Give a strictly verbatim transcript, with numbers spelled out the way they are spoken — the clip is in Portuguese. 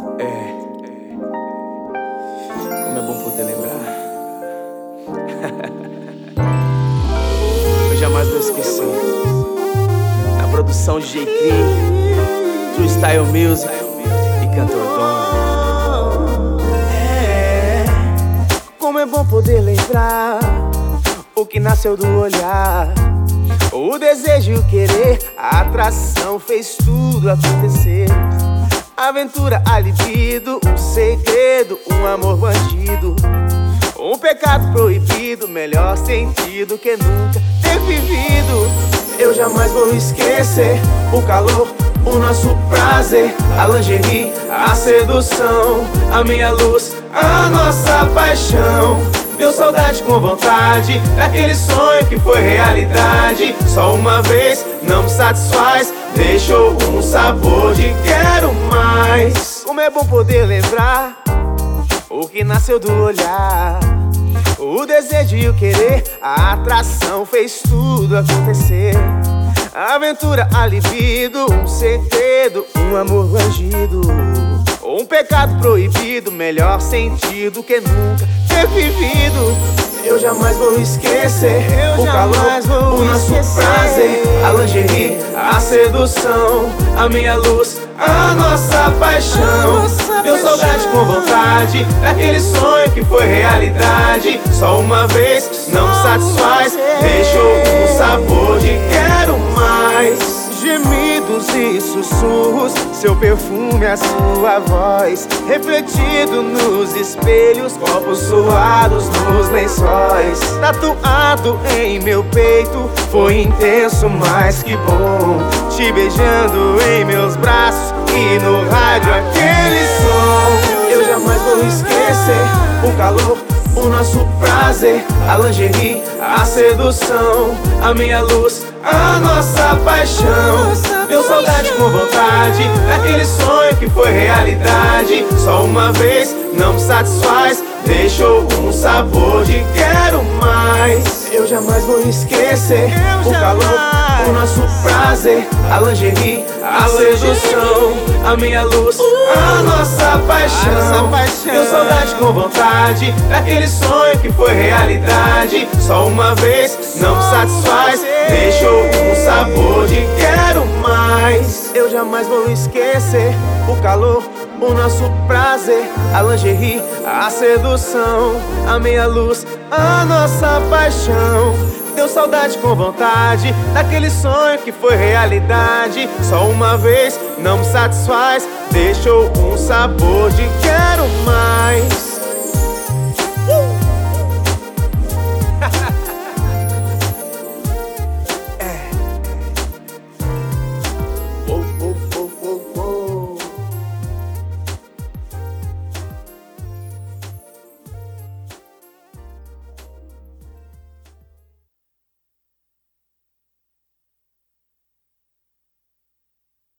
É, como é bom poder lembrar. Eu jamais vou esquecer. Na produção de J. Clee, True Style Music e Cantor Dom. É, como é bom poder lembrar o que nasceu do olhar. O desejo e o querer, a atração fez tudo acontecer. Aventura, a libido, um segredo, um amor bandido, um pecado proibido, melhor sentido que nunca ter vivido. Eu jamais vou esquecer o calor, o nosso prazer, a lingerie, a sedução, a minha luz, a nossa paixão. Deu saudade com vontade daquele sonho que foi realidade. Só uma vez não me satisfaz, deixou um sabor de quero mais. Como é bom poder lembrar o que nasceu do olhar. O desejo e o querer, a atração fez tudo acontecer. A aventura, a libido, um segredo, um amor bandido, um pecado proibido, melhor sentido que nunca ter vivido. Eu jamais vou esquecer Eu o calor, o nosso esquecer. prazer, a lingerie, a sedução, a minha luz, a nossa paixão. Nossa Deu paixão. saudade com vontade daquele sonho que foi realidade. Só uma vez não me satisfaz, deixou um sabor de quero mais. Gemidos e sussurros, seu perfume, a sua voz, refletido nos espelhos, copos suados nos lençóis. Tatuado em meu peito, foi intenso, mas que bom. Te beijando em meus braços e no rádio aquele som. Eu jamais vou esquecer o calor, o nosso prazer, a lingerie, a sedução, a minha luz, a nossa paixão. Deu saudade com vontade daquele sonho que foi realidade. Só uma vez não me satisfaz, deixou um sabor de quero mais. Eu jamais vou esquecer Eu o calor, o nosso prazer, a lingerie, a sedução, a minha luz, a nossa paixão. Deu saudade com vontade daquele sonho que foi realidade. Só uma vez não me satisfaz, deixou um sabor de quero mais. Eu jamais vou esquecer o calor, o nosso prazer, a lingerie, a sedução, a minha luz, a nossa paixão. Deu saudade com vontade daquele sonho que foi realidade. Só uma vez não me satisfaz, deixou um sabor de quero mais.